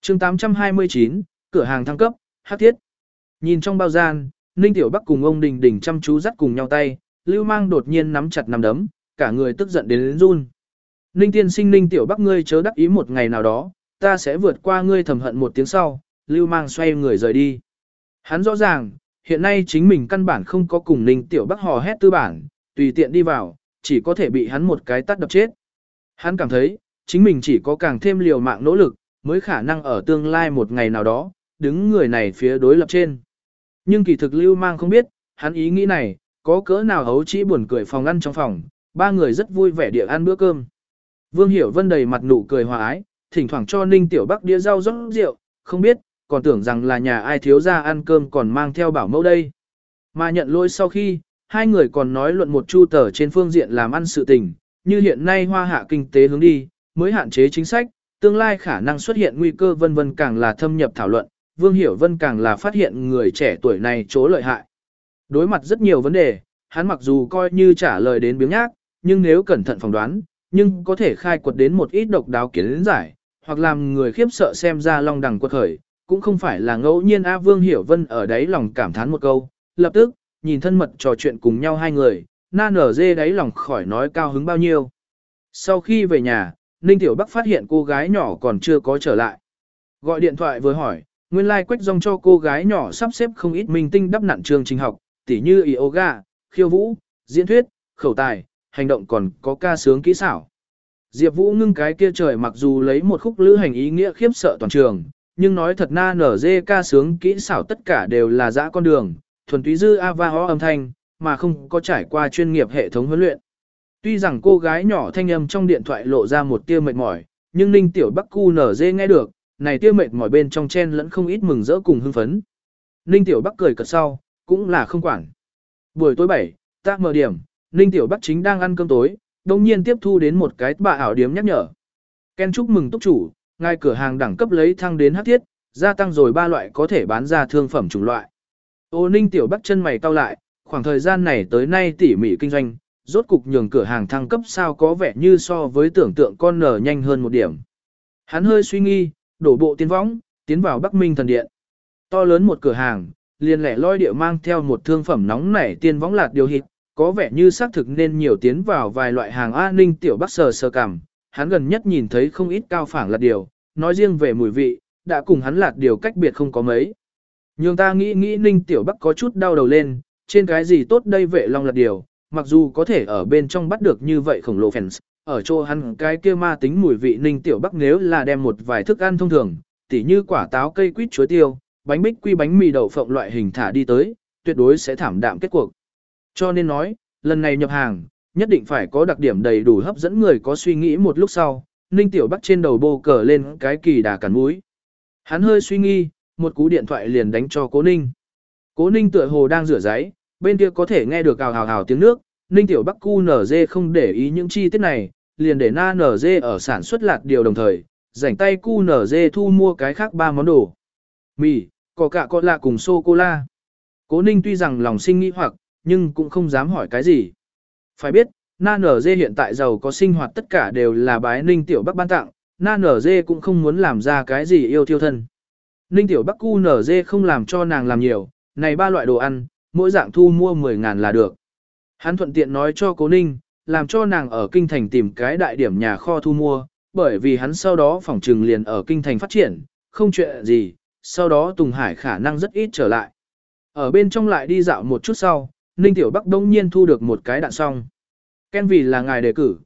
chương 829, cửa hàng thăng cấp, hắc thiết. Nhìn trong bao gian, Ninh Tiểu Bắc cùng ông Đình Đình chăm chú dắt cùng nhau tay, Lưu Mang đột nhiên nắm chặt nắm đấm, cả người tức giận đến run. Ninh tiên sinh Ninh Tiểu Bắc ngươi chớ đắc ý một ngày nào đó, ta sẽ vượt qua ngươi thầm hận một tiếng sau, Lưu Mang xoay người rời đi. Hắn rõ ràng, hiện nay chính mình căn bản không có cùng Ninh Tiểu Bắc hò hét tư bản, tùy tiện đi vào, chỉ có thể bị hắn một cái tát đập chết. Hắn cảm thấy, chính mình chỉ có càng thêm liều mạng nỗ lực, mới khả năng ở tương lai một ngày nào đó, đứng người này phía đối lập trên. Nhưng kỳ thực Lưu Mang không biết, hắn ý nghĩ này, có cỡ nào hấu trĩ buồn cười phòng ăn trong phòng, ba người rất vui vẻ địa ăn bữa cơm. Vương Hiểu Vân đầy mặt nụ cười hòa ái, thỉnh thoảng cho Ninh Tiểu Bắc đĩa rau rót rượu, không biết, còn tưởng rằng là nhà ai thiếu gia ăn cơm còn mang theo bảo mẫu đây. Mà nhận lỗi sau khi, hai người còn nói luận một chu tờ trên phương diện làm ăn sự tình, như hiện nay hoa hạ kinh tế hướng đi, mới hạn chế chính sách, tương lai khả năng xuất hiện nguy cơ vân vân càng là thâm nhập thảo luận, Vương Hiểu Vân càng là phát hiện người trẻ tuổi này chỗ lợi hại. Đối mặt rất nhiều vấn đề, hắn mặc dù coi như trả lời đến biếng nhác, nhưng nếu cẩn thận phỏng đoán, nhưng có thể khai quật đến một ít độc đáo kiến giải, hoặc làm người khiếp sợ xem ra long đằng quật khởi, cũng không phải là ngẫu nhiên. Vương Hiểu Vân ở đấy lòng cảm thán một câu, lập tức, nhìn thân mật trò chuyện cùng nhau hai người, na nở dê đáy lòng khỏi nói cao hứng bao nhiêu. Sau khi về nhà, Ninh Tiểu Bắc phát hiện cô gái nhỏ còn chưa có trở lại. Gọi điện thoại vừa hỏi, nguyên lai Quách Dung cho cô gái nhỏ sắp xếp không ít minh tinh đắp nặn chương trình học, tỉ như yoga, khiêu vũ, diễn thuyết, khẩu tài, hành động còn có ca sướng kỹ xảo. Diệp Vũ ngưng cái kia trời mặc dù lấy một khúc lữ hành ý nghĩa khiếp sợ toàn trường, nhưng nói thật na nở dê ca sướng kỹ xảo tất cả đều là dã con đường, thuần túy dư ava ho âm thanh, mà không có trải qua chuyên nghiệp hệ thống huấn luyện. Tuy rằng cô gái nhỏ thanh âm trong điện thoại lộ ra một tia mệt mỏi, nhưng Ninh Tiểu Bắc cu nở dê nghe được, này tia mệt mỏi bên trong chen lẫn không ít mừng rỡ cùng hưng phấn. Ninh Tiểu Bắc cười cợt sau, cũng là không quản. Buổi tối 7, ta mở điểm, Ninh Tiểu Bắc chính đang ăn cơm tối, đồng nhiên tiếp thu đến một cái bà ảo điếm nhắc nhở. Ken chúc mừng túc chủ, ngài cửa hàng đẳng cấp lấy thăng đến hắc thiết, gia tăng rồi 3 loại có thể bán ra thương phẩm chủng loại. Ô Ninh Tiểu Bắc chân mày cau lại, khoảng thời gian này tới nay tỉ mỉ kinh doanh, rốt cục nhường cửa hàng thăng cấp sao có vẻ như so với tưởng tượng con nở nhanh hơn một điểm. Hắn hơi suy nghi, đổ bộ tiến võng, tiến vào Bắc Minh thần điện. To lớn một cửa hàng, liền lẻ loi địa mang theo một thương phẩm nóng nảy tiên võng lạt điều hít, có vẻ như xác thực nên nhiều tiến vào vài loại hàng an ninh. Tiểu Bắc sờ cảm, hắn gần nhất nhìn thấy không ít cao phảng lạt điều, nói riêng về mùi vị, đã cùng hắn lạt điều cách biệt không có mấy. Nhưng ta nghĩ Ninh Tiểu Bắc có chút đau đầu lên, trên cái gì tốt đây vệ long lạt điều, mặc dù có thể ở bên trong bắt được như vậy khổng lồ fans, ở chỗ hắn cái kia ma tính mùi vị Ninh Tiểu Bắc nếu là đem một vài thức ăn thông thường, tỉ như quả táo cây quýt chuối tiêu, bánh bích quy bánh mì đậu phộng loại hình thả đi tới, tuyệt đối sẽ thảm đạm kết cuộc. Cho nên nói, lần này nhập hàng, nhất định phải có đặc điểm đầy đủ hấp dẫn người có suy nghĩ. Một lúc sau, Ninh Tiểu Bắc trên đầu bô cờ lên cái kỳ đà cản mũi. Hắn hơi suy nghi, một cú điện thoại liền đánh cho Cố Ninh. Cố Ninh tựa hồ đang rửa giấy, bên kia có thể nghe được ào ào tiếng nước. Ninh Tiểu Bắc cu nở dê không để ý những chi tiết này, liền để na nở dê ở sản xuất lạt điều đồng thời, rảnh tay cu nở dê thu mua cái khác 3 món đồ. Mì, Coca-Cola cùng sô-cô-la. Cố Ninh tuy rằng lòng sinh nghi hoặc, nhưng cũng không dám hỏi cái gì. Phải biết, na nở dê hiện tại giàu có sinh hoạt tất cả đều là bái Ninh Tiểu Bắc ban tặng, na nở dê cũng không muốn làm ra cái gì yêu thiêu thân. Ninh Tiểu Bắc cu nở dê không làm cho nàng làm nhiều, này 3 loại đồ ăn, mỗi dạng thu mua 10.000 là được. Hắn thuận tiện nói cho Cố Ninh, làm cho nàng ở Kinh Thành tìm cái đại điểm nhà kho thu mua, bởi vì hắn sau đó phỏng trừng liền ở Kinh Thành phát triển, không chuyện gì, sau đó Tùng Hải khả năng rất ít trở lại. Ở bên trong lại đi dạo một chút sau, Ninh Tiểu Bắc đông nhiên thu được một cái đạn xong. Ken vì là ngài đề cử,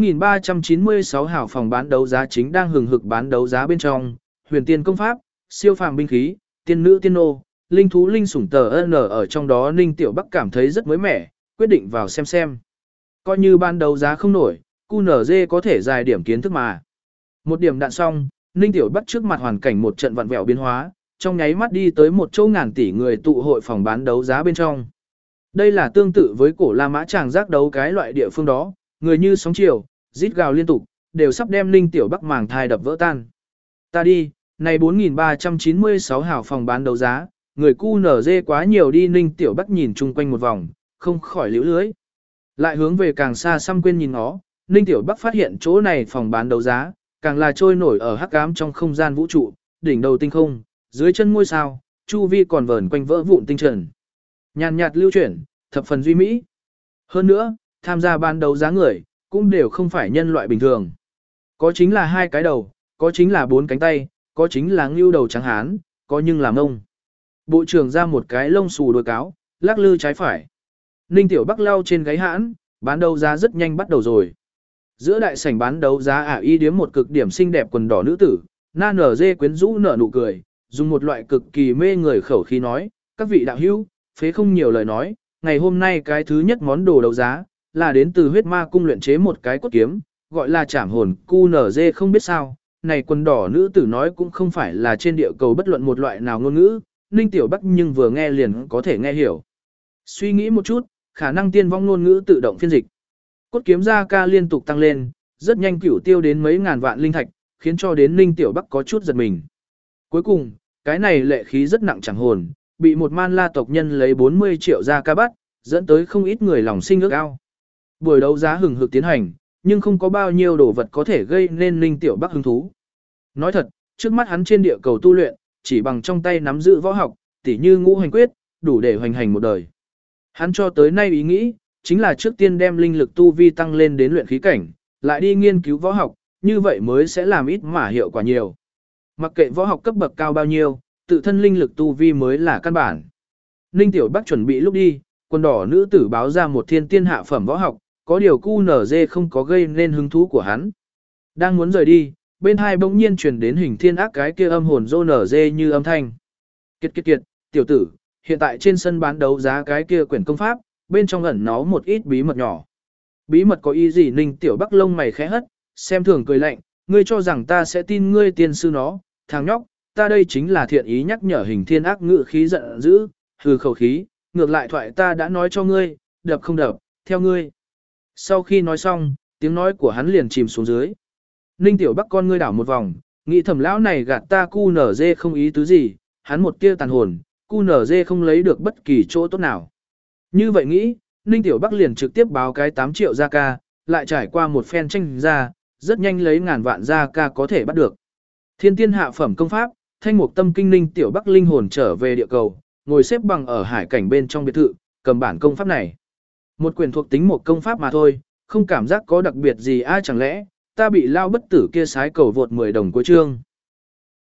4.396 hào phòng bán đấu giá chính đang hừng hực bán đấu giá bên trong, huyền tiên công pháp, siêu phàm binh khí, tiên nữ tiên nô, linh thú linh sủng tờ N ở trong đó. Ninh Tiểu Bắc cảm thấy rất mới mẻ, quyết định vào xem. Coi như ban đấu giá không nổi, QNZ có thể dài điểm kiến thức mà. Một điểm đạn xong, Ninh Tiểu Bắc trước mặt hoàn cảnh một trận vặn vẹo biến hóa, trong nháy mắt đi tới một chỗ ngàn tỷ người tụ hội phòng bán đấu giá bên trong. Đây là tương tự với cổ La Mã Tràng giác đấu cái loại địa phương đó, người như sóng chiều, rít gào liên tục, đều sắp đem Ninh Tiểu Bắc màng thai đập vỡ tan. Ta đi, này 4.396 hào phòng bán đấu giá, người QNZ quá nhiều đi. Ninh Tiểu Bắc nhìn chung quanh một vòng, không khỏi liễu lưới. Lại hướng về càng xa xăm quên nhìn nó, Ninh Tiểu Bắc phát hiện chỗ này phòng bán đấu giá, càng là trôi nổi ở hắc ám trong không gian vũ trụ, đỉnh đầu tinh không, dưới chân ngôi sao, chu vi còn vờn quanh vỡ vụn tinh trần. Nhàn nhạt lưu chuyển, thập phần duy mỹ. Hơn nữa, tham gia ban đấu giá người, cũng đều không phải nhân loại bình thường. Có chính là 2 cái đầu, có chính là 4 cánh tay, có chính là ngưu đầu trắng hán, có nhưng là mông. Bộ trưởng ra một cái lông xù đuôi cáo, lắc lư trái phải. Ninh Tiểu Bắc lau trên gáy hãn, bán đấu giá rất nhanh bắt đầu rồi. Giữa đại sảnh bán đấu giá y điếm một cực điểm xinh đẹp quần đỏ nữ tử, na nở dê quyến rũ nở nụ cười, dùng một loại cực kỳ mê người khẩu khí nói, các vị đạo hữu, phế không nhiều lời nói, ngày hôm nay cái thứ nhất món đồ đấu giá, là đến từ huyết ma cung luyện chế một cái cốt kiếm, gọi là trảm hồn cu nở dê không biết sao, này quần đỏ nữ tử nói cũng không phải là trên địa cầu bất luận một loại nào ngôn ngữ, Ninh Tiểu Bắc nhưng vừa nghe liền có thể nghe hiểu. Suy nghĩ một chút, khả năng tiên vong ngôn ngữ tự động phiên dịch. Cốt kiếm gia ca liên tục tăng lên, rất nhanh cửu tiêu đến mấy ngàn vạn linh thạch, khiến cho đến Ninh Tiểu Bắc có chút giật mình. Cuối cùng, cái này lệ khí rất nặng chẳng hồn, bị một man la tộc nhân lấy 40 triệu gia ca bắt, dẫn tới không ít người lòng sinh ước ao. Buổi đấu giá hừng hực tiến hành, nhưng không có bao nhiêu đồ vật có thể gây nên Ninh Tiểu Bắc hứng thú. Nói thật, trước mắt hắn trên địa cầu tu luyện, chỉ bằng trong tay nắm giữ võ học, tỉ như ngũ hành quyết, đủ để hoành hành một đời. Hắn cho tới nay ý nghĩ, chính là trước tiên đem linh lực tu vi tăng lên đến luyện khí cảnh, lại đi nghiên cứu võ học, như vậy mới sẽ làm ít mà hiệu quả nhiều. Mặc kệ võ học cấp bậc cao bao nhiêu, tự thân linh lực tu vi mới là căn bản. Ninh Tiểu Bắc chuẩn bị lúc đi, quần đỏ nữ tử báo ra một thiên tiên hạ phẩm võ học, có điều QNZ không có gây nên hứng thú của hắn. Đang muốn rời đi, bên hai bỗng nhiên truyền đến hình thiên ác cái kia âm hồn rô nở dê như âm thanh. Kiệt, tiểu tử, hiện tại trên sân bán đấu giá cái kia quyển công pháp, bên trong ẩn nó một ít bí mật nhỏ. Bí mật có ý gì? Ninh Tiểu Bắc lông mày khẽ hất, xem thường cười lạnh, ngươi cho rằng ta sẽ tin ngươi tiên sư nó, thằng nhóc, ta đây chính là thiện ý nhắc nhở hình thiên ác ngự khí giận dữ, hừ khẩu khí, ngược lại thoại ta đã nói cho ngươi, đập không đập, theo ngươi. Sau khi nói xong, tiếng nói của hắn liền chìm xuống dưới. Ninh Tiểu Bắc con ngươi đảo một vòng, nghĩ thầm lão này gạt ta cu nở dê không ý tứ gì, hắn một tia tàn hồn, cu nở dê không lấy được bất kỳ chỗ tốt nào. Như vậy nghĩ, Ninh Tiểu Bắc liền trực tiếp báo cái 8 triệu gia ca, lại trải qua một phen tranh ra, rất nhanh lấy ngàn vạn gia ca có thể bắt được. Thiên tiên hạ phẩm công pháp, thanh mục tâm kinh. Ninh Tiểu Bắc linh hồn trở về địa cầu, ngồi xếp bằng ở hải cảnh bên trong biệt thự, cầm bản công pháp này. Một quyển thuộc tính một công pháp mà thôi, không cảm giác có đặc biệt gì. Ai chẳng lẽ ta bị lao bất tử kia sái cầu vượt 10 đồng cuối chương.